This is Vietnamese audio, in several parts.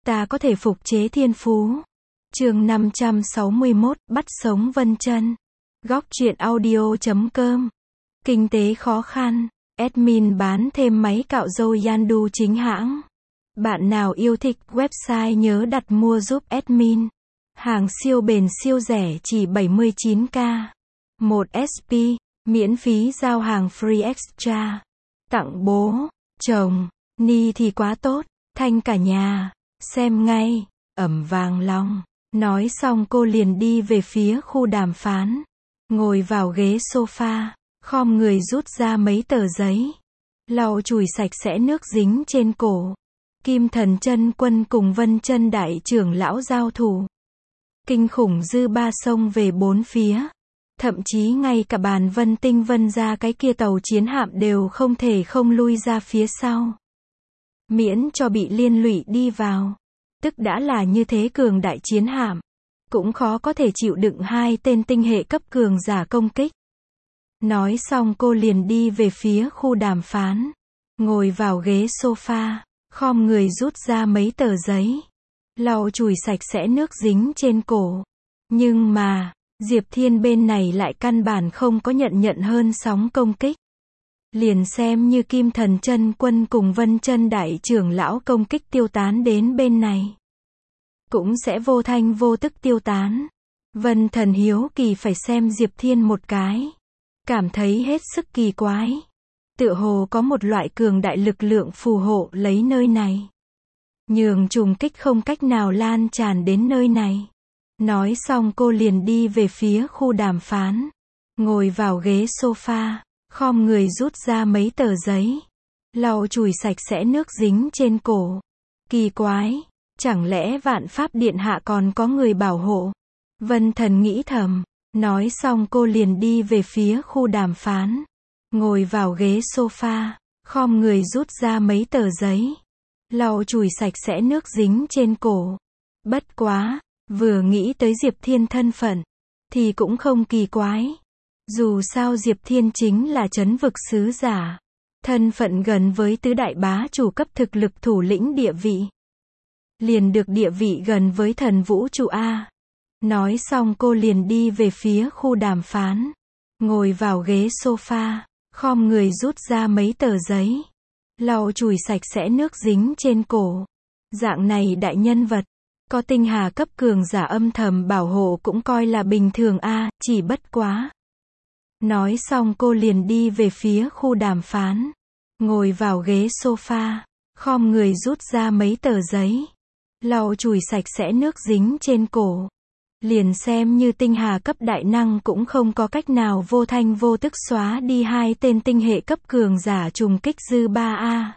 ta có thể phục chế thiên phú. Chương 561, bắt sống Vân Chân. Góc truyện audio.com. Kinh tế khó khăn. Admin bán thêm máy cạo râu Yandu chính hãng. Bạn nào yêu thích website nhớ đặt mua giúp admin. Hàng siêu bền siêu rẻ chỉ 79k. 1 SP, miễn phí giao hàng free extra. Tặng bố, chồng, ni thì quá tốt, thanh cả nhà, xem ngay, ẩm vàng lòng. Nói xong cô liền đi về phía khu đàm phán. Ngồi vào ghế sofa, khom người rút ra mấy tờ giấy. Lau chùi sạch sẽ nước dính trên cổ. Kim Thần Chân Quân cùng Vân Chân đại trưởng lão giao thủ. Kinh khủng dư ba xông về bốn phía. Thậm chí ngay cả bàn Vân Tinh Vân ra cái kia tàu chiến hạm đều không thể không lui ra phía sau. Miễn cho bị liên lụy đi vào. Tức đã là như thế cường đại chiến hạm. Cũng khó có thể chịu đựng hai tên tinh hệ cấp cường giả công kích. Nói xong cô liền đi về phía khu đàm phán. Ngồi vào ghế sofa, khom người rút ra mấy tờ giấy. Lau chùi sạch sẽ nước dính trên cổ. Nhưng mà, Diệp Thiên bên này lại căn bản không có nhận hơn sóng công kích. Liền xem như Kim Thần Chân Quân cùng Vân Chân đại trưởng lão công kích tiêu tán đến bên này. Cũng sẽ vô thanh vô tức tiêu tán. Vân Thần hiếu kỳ phải xem Diệp Thiên một cái. Cảm thấy hết sức kỳ quái. Tựa hồ có một loại cường đại lực lượng phù hộ lấy nơi này. Nhường trùng kích không cách nào lan tràn đến nơi này. Nói xong cô liền đi về phía khu đàm phán. Ngồi vào ghế sofa, khom người rút ra mấy tờ giấy. Lau chùi sạch sẽ nước dính trên cổ. Kỳ quái, chẳng lẽ Vạn Pháp Điện Hạ còn có người bảo hộ? Vân Thần nghĩ thầm. Nói xong cô liền đi về phía khu đàm phán. Ngồi vào ghế sofa, khom người rút ra mấy tờ giấy. Lau chùi sạch sẽ nước dính trên cổ. Bất quá, vừa nghĩ tới Diệp Thiên thân phận, thì cũng không kỳ quái. Dù sao Diệp Thiên chính là trấn vực sứ giả. Thân phận gần với tứ đại bá chủ cấp thực lực thủ lĩnh địa vị. Liền được địa vị gần với thần vũ trụ A. Nói xong cô liền đi về phía khu đàm phán. Ngồi vào ghế sofa, khom người rút ra mấy tờ giấy. Lau chùi sạch sẽ nước dính trên cổ. Dạng này đại nhân vật, có tinh hà cấp cường giả âm thầm bảo hộ cũng coi là bình thường a, chỉ bất quá. Nói xong cô liền đi về phía khu đàm phán. Ngồi vào ghế sofa, khom người rút ra mấy tờ giấy. Lau chùi sạch sẽ nước dính trên cổ. Liền xem như tinh hà cấp đại năng cũng không có cách nào vô thanh vô tức xóa đi hai tên tinh hệ cấp cường giả trùng kích dư ba a.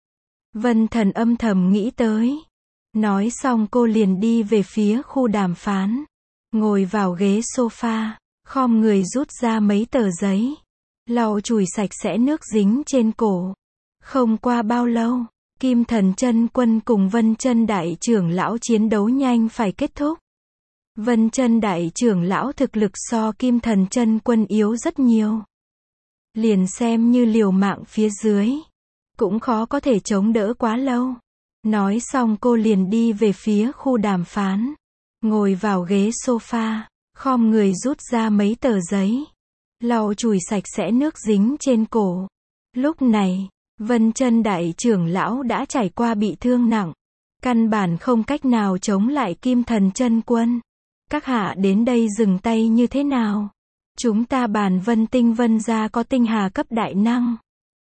Vân Thần âm thầm nghĩ tới. Nói xong cô liền đi về phía khu đàm phán. Ngồi vào ghế sofa, khom người rút ra mấy tờ giấy. Lau chùi sạch sẽ nước dính trên cổ. Không qua bao lâu, Kim Thần Chân Quân cùng Vân Chân đại trưởng lão chiến đấu nhanh phải kết thúc. Vân Chân đại trưởng lão thực lực so Kim Thần Chân Quân yếu rất nhiều. Liền xem như liều mạng phía dưới, cũng khó có thể chống đỡ quá lâu. Nói xong cô liền đi về phía khu đàm phán. Ngồi vào ghế sofa, khom người rút ra mấy tờ giấy. Lau chùi sạch sẽ nước dính trên cổ. Lúc này, Vân Chân đại trưởng lão đã trải qua bị thương nặng. Căn bản không cách nào chống lại Kim Thần Chân Quân. Các hạ đến đây dừng tay như thế nào? Chúng ta bàn Vân Tinh Vân gia có tinh hà cấp đại năng.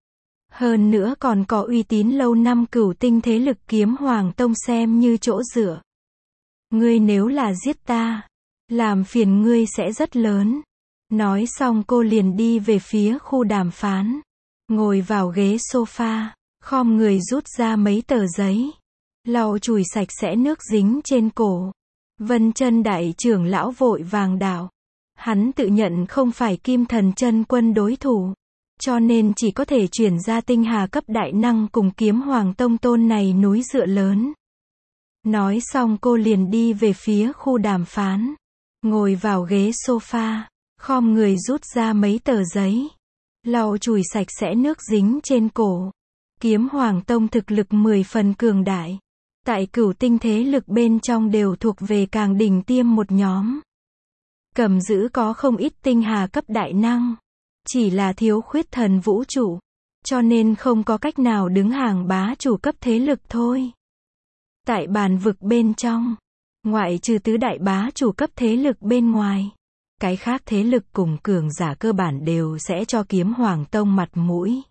Hơn nữa còn có uy tín lâu năm cửu tinh thế lực Kiếm Hoàng Tông xem như chỗ dựa. Ngươi nếu là giết ta, làm phiền ngươi sẽ rất lớn. Nói xong cô liền đi về phía khu đàm phán. Ngồi vào ghế sofa, khom người rút ra mấy tờ giấy. Lau chùi sạch sẽ nước dính trên cổ. Vân Chân đại trưởng lão vội vàng đảo. Hắn tự nhận không phải Kim Thần Chân Quân đối thủ. Cho nên chỉ có thể chuyển ra tinh hà cấp đại năng cùng Kiếm Hoàng Tông tôn này núi dựa lớn. Nói xong cô liền đi về phía khu đàm phán. Ngồi vào ghế sofa, khom người rút ra mấy tờ giấy. Lau chùi sạch sẽ nước dính trên cổ. Kiếm Hoàng Tông thực lực 10 phần cường đại. Tại cửu tinh thế lực bên trong đều thuộc về càng đỉnh tiêm một nhóm. Cầm giữ có không ít tinh hà cấp đại năng. Chỉ là thiếu khuyết thần vũ trụ. Cho nên không có cách nào đứng hàng bá chủ cấp thế lực thôi. Tại bàn vực bên trong, ngoại trừ tứ đại bá chủ cấp thế lực bên ngoài, cái khác thế lực cùng cường giả cơ bản đều sẽ cho Kiếm Hoàng Tông mặt mũi.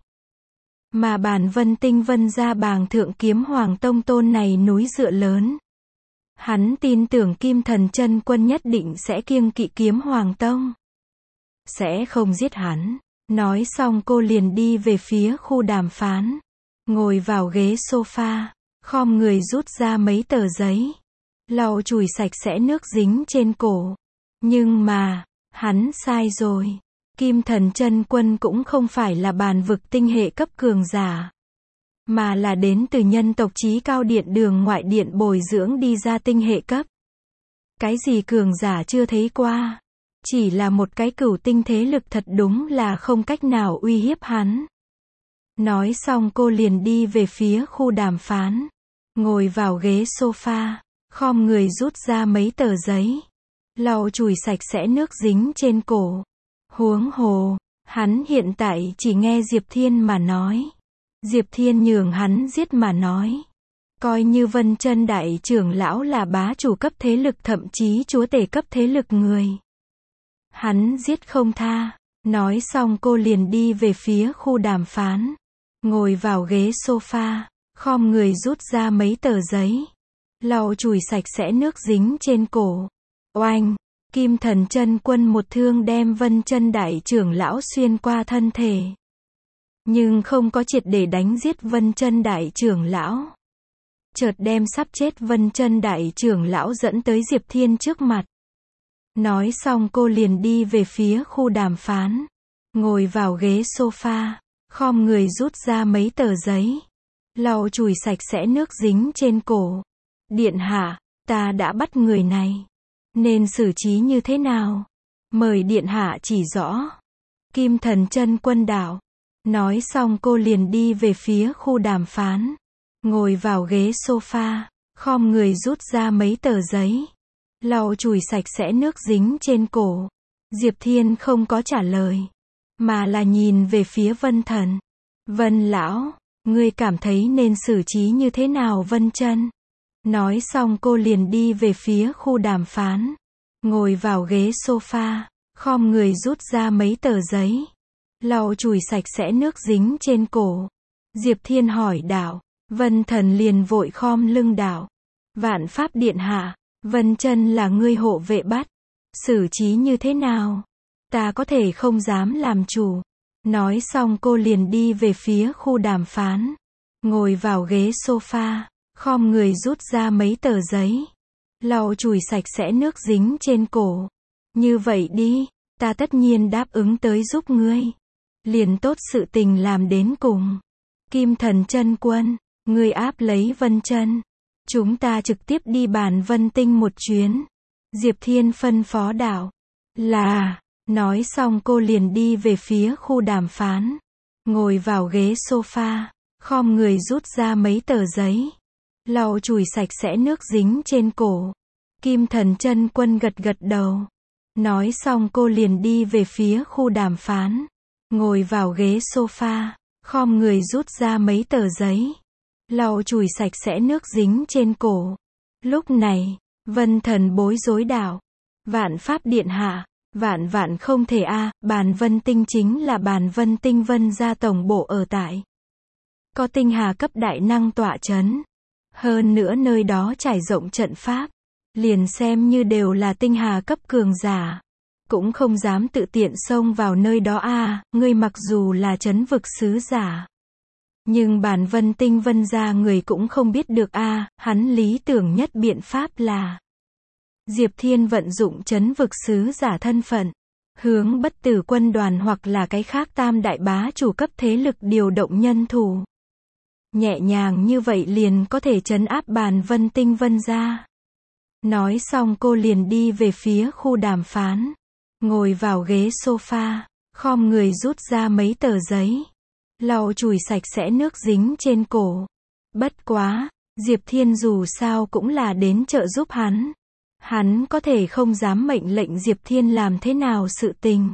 Mà bản Vân Tinh Vân gia bàng thượng Kiếm Hoàng Tông tôn này núi dựa lớn. Hắn tin tưởng Kim Thần Chân Quân nhất định sẽ kiêng kỵ Kiếm Hoàng Tông. Sẽ không giết hắn. Nói xong cô liền đi về phía khu đàm phán. Ngồi vào ghế sofa, khom người rút ra mấy tờ giấy. Lau chùi sạch sẽ nước dính trên cổ. Nhưng mà, hắn sai rồi. Kim Thần Chân Quân cũng không phải là bàn vực tinh hệ cấp cường giả. Mà là đến từ nhân tộc chí cao điện đường ngoại điện bồi dưỡng đi ra tinh hệ cấp. Cái gì cường giả chưa thấy qua. Chỉ là một cái cửu tinh thế lực thật đúng là không cách nào uy hiếp hắn. Nói xong cô liền đi về phía khu đàm phán. Ngồi vào ghế sofa, khom người rút ra mấy tờ giấy. Lau chùi sạch sẽ nước dính trên cổ. Huống hồ, hắn hiện tại chỉ nghe Diệp Thiên mà nói. Diệp Thiên nhường hắn giết mà nói. Coi như Vân Chân đại trưởng lão là bá chủ cấp thế lực thậm chí chúa tể cấp thế lực người. Hắn giết không tha. Nói xong cô liền đi về phía khu đàm phán. Ngồi vào ghế sofa, khom người rút ra mấy tờ giấy. Lau chùi sạch sẽ nước dính trên cổ. Oanh! Kim Thần Chân Quân một thương đem Vân Chân đại trưởng lão xuyên qua thân thể. Nhưng không có triệt để đánh giết Vân Chân đại trưởng lão. Chợt đem sắp chết Vân Chân đại trưởng lão dẫn tới Diệp Thiên trước mặt. Nói xong cô liền đi về phía khu đàm phán. Ngồi vào ghế sofa, khom người rút ra mấy tờ giấy. Lau chùi sạch sẽ nước dính trên cổ. Điện hạ, ta đã bắt người này. Nên xử trí như thế nào? Mời điện hạ chỉ rõ. Kim Thần Chân Quân đạo. Nói xong cô liền đi về phía khu đàm phán. Ngồi vào ghế sofa, khom người rút ra mấy tờ giấy. Lau chùi sạch sẽ nước dính trên cổ. Diệp Thiên không có trả lời. Mà là nhìn về phía Vân Thần. Vân lão, ngươi cảm thấy nên xử trí như thế nào Vân Chân? Nói xong cô liền đi về phía khu đàm phán. Ngồi vào ghế sofa, khom người rút ra mấy tờ giấy. Lau chùi sạch sẽ nước dính trên cổ. Diệp Thiên hỏi đạo. Vân Thần liền vội khom lưng đạo. Vạn Pháp điện hạ, Vân Chân là ngươi hộ vệ bắt. Xử trí như thế nào? Ta có thể không dám làm chủ. Nói xong cô liền đi về phía khu đàm phán. Ngồi vào ghế sofa, khom người rút ra mấy tờ giấy. Lau chùi sạch sẽ nước dính trên cổ. Như vậy đi, ta tất nhiên đáp ứng tới giúp ngươi. Liền tốt sự tình làm đến cùng. Kim Thần Chân Quân, ngươi áp lấy Vân Chân. Chúng ta trực tiếp đi bàn Vân Tinh một chuyến. Diệp Thiên phân phó đạo. Là, nói xong cô liền đi về phía khu đàm phán. Ngồi vào ghế sofa, khom người rút ra mấy tờ giấy. Lau chùi sạch sẽ nước dính trên cổ. Kim Thần Chân Quân gật gật đầu. Nói xong cô liền đi về phía khu đàm phán. Ngồi vào ghế sofa, khom người rút ra mấy tờ giấy. Lau chùi sạch sẽ nước dính trên cổ. Lúc này, Vân Thần bối rối đạo. Vạn Pháp điện hạ, vạn không thể bàn Vân Tinh chính là bàn Vân Tinh Vân gia tổng bộ ở tại. Có tinh hà cấp đại năng tọa chấn. Hơn nữa nơi đó trải rộng trận pháp. Liền xem như đều là tinh hà cấp cường giả. Cũng không dám tự tiện xông vào nơi đó ngươi mặc dù là trấn vực sứ giả. Nhưng bản Vân Tinh Vân gia người cũng không biết được hắn lý tưởng nhất biện pháp là. Diệp Thiên vận dụng trấn vực sứ giả thân phận. Hướng bất tử quân đoàn hoặc là cái khác tam đại bá chủ cấp thế lực điều động nhân thủ. Nhẹ nhàng như vậy liền có thể trấn áp bàn Vân Tinh Vân gia. Nói xong cô liền đi về phía khu đàm phán. Ngồi vào ghế sofa, khom người rút ra mấy tờ giấy. Lau chùi sạch sẽ nước dính trên cổ. Bất quá, Diệp Thiên dù sao cũng là đến trợ giúp hắn. Hắn có thể không dám mệnh lệnh Diệp Thiên làm thế nào sự tình.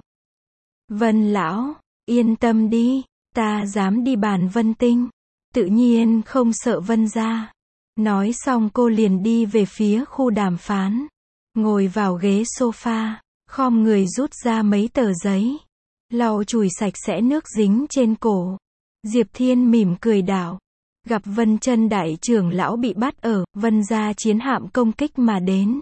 Vân lão, yên tâm đi, ta dám đi bàn Vân Tinh. Tự nhiên không sợ Vân gia. Nói xong cô liền đi về phía khu đàm phán. Ngồi vào ghế sofa, khom người rút ra mấy tờ giấy. Lau chùi sạch sẽ nước dính trên cổ. Diệp Thiên mỉm cười đạo. Gặp Vân Chân đại trưởng lão bị bắt ở Vân gia chiến hạm công kích mà đến.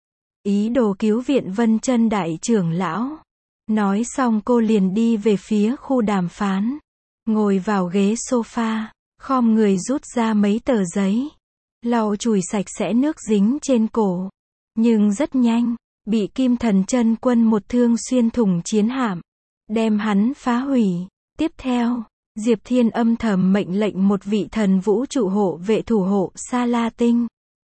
Ý đồ cứu viện Vân Chân đại trưởng lão. Nói xong cô liền đi về phía khu đàm phán. Ngồi vào ghế sofa, khom người rút ra mấy tờ giấy. Lau chùi sạch sẽ nước dính trên cổ. Nhưng rất nhanh, bị Kim Thần Chân Quân một thương xuyên thủng chiến hạm. Đem hắn phá hủy. Tiếp theo, Diệp Thiên âm thầm mệnh lệnh một vị thần vũ trụ hộ vệ thủ hộ Sa La Tinh.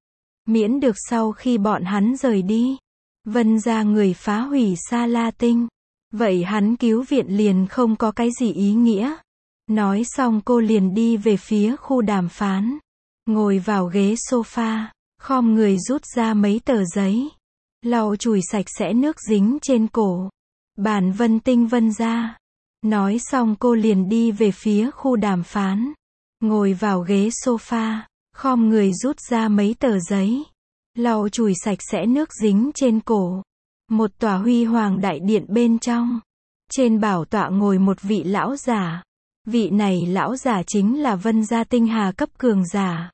Miễn được sau khi bọn hắn rời đi, Vân gia người phá hủy Sa La Tinh. Vậy hắn cứu viện liền không có cái gì ý nghĩa. Nói xong cô liền đi về phía khu đàm phán. Ngồi vào ghế sofa, khom người rút ra mấy tờ giấy. Lau chùi sạch sẽ nước dính trên cổ. Bàn Vân Tinh Vân gia. Nói xong cô liền đi về phía khu đàm phán. Ngồi vào ghế sofa, khom người rút ra mấy tờ giấy. Lau chùi sạch sẽ nước dính trên cổ. Một tòa huy hoàng đại điện bên trong. Trên bảo tọa ngồi một vị lão giả. Vị này lão giả chính là Vân gia tinh hà cấp cường giả.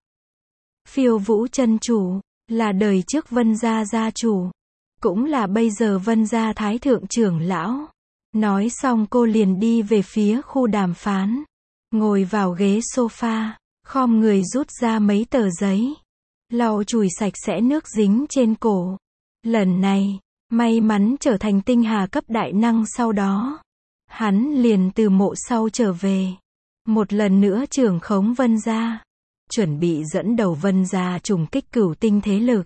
Phiêu Vũ chân chủ, là đời trước Vân gia gia chủ. Cũng là bây giờ Vân gia thái thượng trưởng lão. Nói xong cô liền đi về phía khu đàm phán. Ngồi vào ghế sofa, khom người rút ra mấy tờ giấy. Lau chùi sạch sẽ nước dính trên cổ. Lần này, may mắn trở thành tinh hà cấp đại năng sau đó. Hắn liền từ mộ sau trở về. Một lần nữa trưởng khống Vân gia. Chuẩn bị dẫn đầu Vân gia trùng kích cửu tinh thế lực.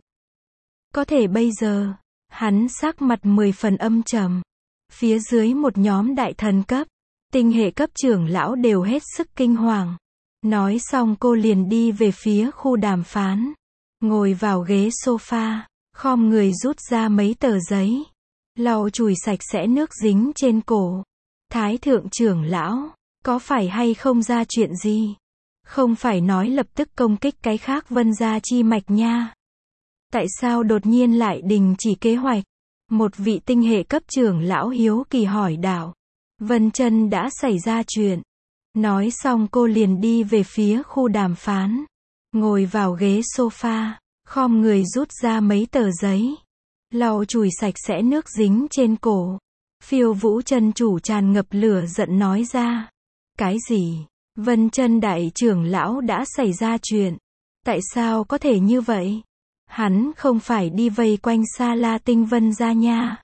Có thể bây giờ, hắn sắc mặt 10 phần âm trầm. Phía dưới một nhóm đại thần cấp, tinh hệ cấp trưởng lão đều hết sức kinh hoàng. Nói xong cô liền đi về phía khu đàm phán. Ngồi vào ghế sofa, khom người rút ra mấy tờ giấy. Lau chùi sạch sẽ nước dính trên cổ. Thái thượng trưởng lão, có phải hay không ra chuyện gì? Không phải nói lập tức công kích cái khác Vân gia chi mạch nha. Tại sao đột nhiên lại đình chỉ kế hoạch? Một vị tinh hệ cấp trưởng lão hiếu kỳ hỏi đạo. Vân Chân đã xảy ra chuyện. Nói xong cô liền đi về phía khu đàm phán. Ngồi vào ghế sofa, khom người rút ra mấy tờ giấy. Lau chùi sạch sẽ nước dính trên cổ. Phiêu Vũ chân chủ tràn ngập lửa giận nói ra. Cái gì? Vân Chân đại trưởng lão đã xảy ra chuyện. Tại sao có thể như vậy? Hắn không phải đi vây quanh Sa La Tinh Vân gia nha.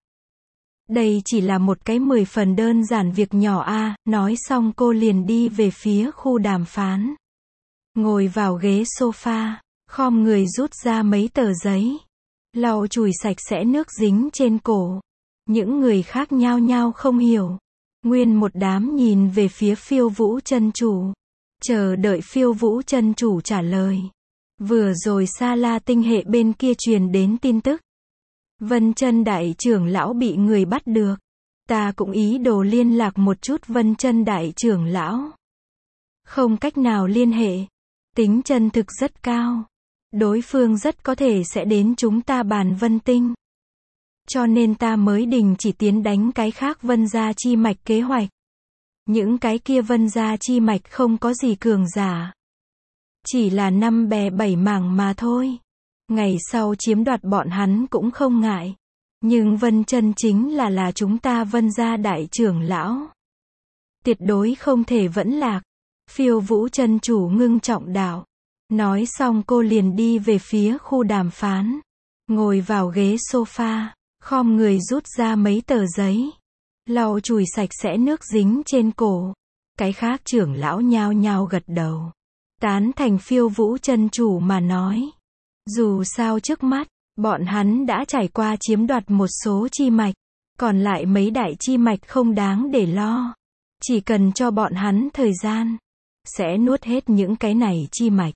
Đây chỉ là một cái 10 phần đơn giản việc nhỏ a. Nói xong cô liền đi về phía khu đàm phán. Ngồi vào ghế sofa, khom người rút ra mấy tờ giấy. Lau chùi sạch sẽ nước dính trên cổ. Những người khác nhao nhao không hiểu. Nguyên một đám nhìn về phía Phiêu Vũ chân chủ. Chờ đợi Phiêu Vũ chân chủ trả lời. Vừa rồi Sa La tinh hệ bên kia truyền đến tin tức. Vân Chân đại trưởng lão bị người bắt được. Ta cũng ý đồ liên lạc một chút Vân Chân đại trưởng lão. Không cách nào liên hệ. Tính chân thực rất cao. Đối phương rất có thể sẽ đến chúng ta bàn Vân Tinh. Cho nên ta mới đình chỉ tiến đánh cái khác Vân gia chi mạch kế hoạch. Những cái kia Vân gia chi mạch không có gì cường giả. Chỉ là 5 bè 7 mảng mà thôi. Ngày sau chiếm đoạt bọn hắn cũng không ngại. Nhưng Vân Chân chính là chúng ta Vân gia đại trưởng lão. Tuyệt đối không thể vẫn lạc. Phiêu Vũ chân chủ ngưng trọng đạo. Nói xong cô liền đi về phía khu đàm phán. Ngồi vào ghế sofa, khom người rút ra mấy tờ giấy. Lau chùi sạch sẽ nước dính trên cổ. Cái khác trưởng lão nhao nhao gật đầu. Tán thành Phiêu Vũ chân chủ mà nói. Dù sao trước mắt, bọn hắn đã trải qua chiếm đoạt một số chi mạch. Còn lại mấy đại chi mạch không đáng để lo. Chỉ cần cho bọn hắn thời gian, sẽ nuốt hết những cái này chi mạch.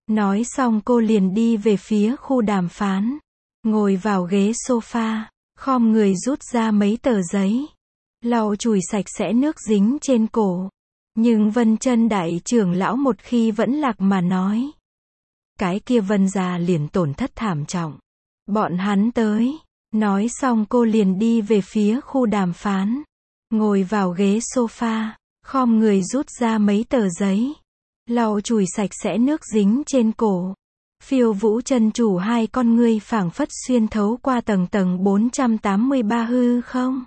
Nói xong cô liền đi về phía khu đàm phán. Ngồi vào ghế sofa, khom người rút ra mấy tờ giấy. Lau chùi sạch sẽ nước dính trên cổ. Nhưng Vân Chân đại trưởng lão một khi vẫn lạc mà nói. Cái kia Vân gia liền tổn thất thảm trọng. Bọn hắn tới. Nói xong cô liền đi về phía khu đàm phán. Ngồi vào ghế sofa, khom người rút ra mấy tờ giấy. Lau chùi sạch sẽ nước dính trên cổ. Phiêu Vũ chân chủ hai con ngươi phảng phất xuyên thấu qua tầng tầng 483 hư không.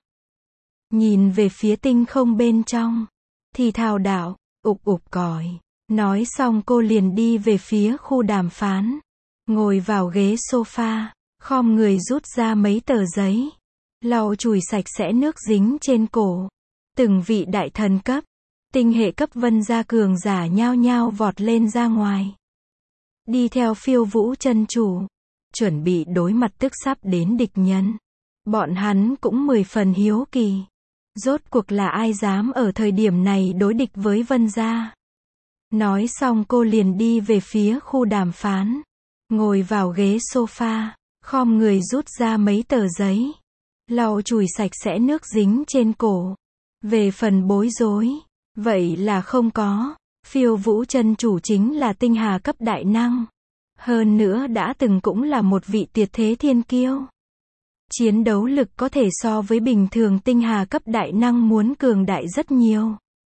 Nhìn về phía tinh không bên trong. Thì thào đạo, ục ục còi. Nói xong cô liền đi về phía khu đàm phán. Ngồi vào ghế sofa, khom người rút ra mấy tờ giấy. Lau chùi sạch sẽ nước dính trên cổ. Từng vị đại thần cấp, tinh hệ cấp Vân gia cường giả nhao nhao vọt lên ra ngoài. Đi theo Phiêu Vũ chân chủ. Chuẩn bị đối mặt tức sắp đến địch nhân. Bọn hắn cũng 10 phần hiếu kỳ. Rốt cuộc là ai dám ở thời điểm này đối địch với Vân gia. Nói xong cô liền đi về phía khu đàm phán. Ngồi vào ghế sofa, khom người rút ra mấy tờ giấy. Lau chùi sạch sẽ nước dính trên cổ. Về phần bối rối, vậy là không có. Phiêu Vũ chân chủ chính là tinh hà cấp đại năng. Hơn nữa đã từng cũng là một vị tuyệt thế thiên kiêu. Chiến đấu lực có thể so với bình thường tinh hà cấp đại năng muốn cường đại rất nhiều.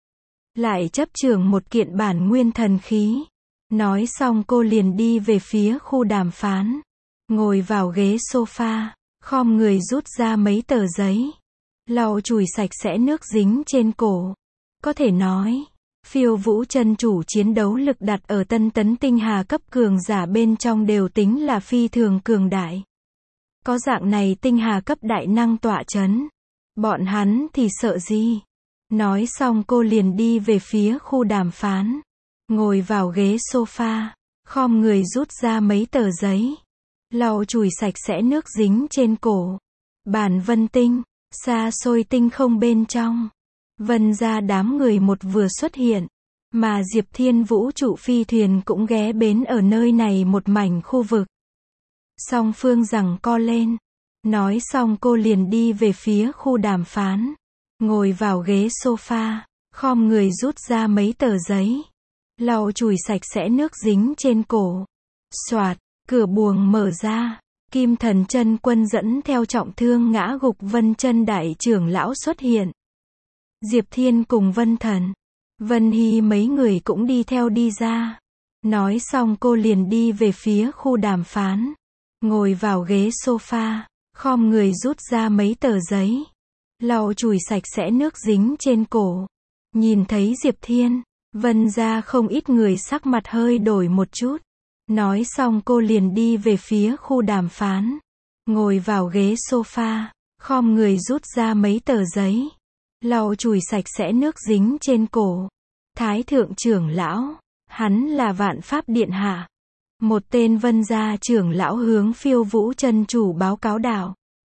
Lại chấp trưởng một kiện bản nguyên thần khí. Nói xong cô liền đi về phía khu đàm phán. Ngồi vào ghế sofa, khom người rút ra mấy tờ giấy. Lau chùi sạch sẽ nước dính trên cổ. Có thể nói, Phiêu Vũ chân chủ chiến đấu lực đặt ở tân tấn tinh hà cấp cường giả bên trong đều tính là phi thường cường đại. Có dạng này tinh hà cấp đại năng tọa chấn. Bọn hắn thì sợ gì? Nói xong cô liền đi về phía khu đàm phán. Ngồi vào ghế sofa, khom người rút ra mấy tờ giấy. Lau chùi sạch sẽ nước dính trên cổ. Bản Vân tinh, xa xôi tinh không bên trong. Vân gia đám người một vừa xuất hiện. Mà Diệp Thiên vũ trụ phi thuyền cũng ghé bến ở nơi này một mảnh khu vực. Song phương giằng co lên. Nói xong cô liền đi về phía khu đàm phán. Ngồi vào ghế sofa, khom người rút ra mấy tờ giấy. Lau chùi sạch sẽ nước dính trên cổ. Soạt, cửa buồng mở ra. Kim Thần Chân Quân dẫn theo trọng thương ngã gục Vân Chân đại trưởng lão xuất hiện. Diệp Thiên cùng Vân Thần, Vân Hy mấy người cũng đi theo đi ra. Nói xong cô liền đi về phía khu đàm phán. Ngồi vào ghế sofa, khom người rút ra mấy tờ giấy. Lau chùi sạch sẽ nước dính trên cổ. Nhìn thấy Diệp Thiên, Vân gia không ít người sắc mặt hơi đổi một chút. Nói xong cô liền đi về phía khu đàm phán. Ngồi vào ghế sofa, khom người rút ra mấy tờ giấy. Lau chùi sạch sẽ nước dính trên cổ. Thái thượng trưởng lão, hắn là Vạn Pháp Điện Hạ. Một tên Vân gia trưởng lão hướng Phiêu Vũ chân chủ báo cáo đạo.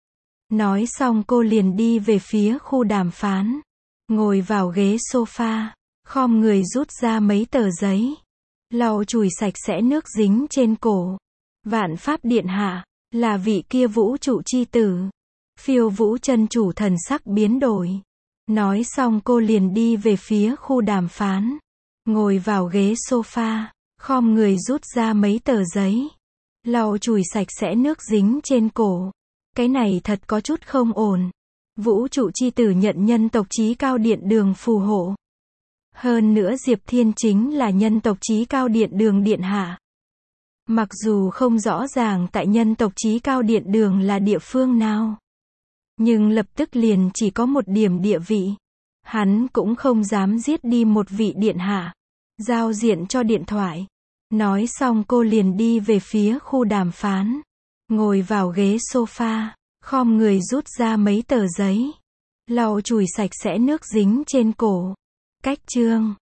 Nói xong cô liền đi về phía khu đàm phán. Ngồi vào ghế sofa, khom người rút ra mấy tờ giấy. Lau chùi sạch sẽ nước dính trên cổ. Vạn Pháp Điện Hạ, là vị kia vũ trụ chi tử. Phiêu Vũ chân chủ thần sắc biến đổi. Nói xong cô liền đi về phía khu đàm phán. Ngồi vào ghế sofa, khom người rút ra mấy tờ giấy. Lau chùi sạch sẽ nước dính trên cổ. Cái này thật có chút không ổn. Vũ trụ chi tử nhận nhân tộc chí cao điện đường phù hộ. Hơn nữa Diệp Thiên chính là nhân tộc chí cao điện đường điện hạ. Mặc dù không rõ ràng tại nhân tộc chí cao điện đường là địa phương nào. Nhưng lập tức liền chỉ có một điểm địa vị. Hắn cũng không dám giết đi một vị điện hạ. Giao diện cho điện thoại. Nói xong cô liền đi về phía khu đàm phán. Ngồi vào ghế sofa, khom người rút ra mấy tờ giấy. Lau chùi sạch sẽ nước dính trên cổ. Cách chương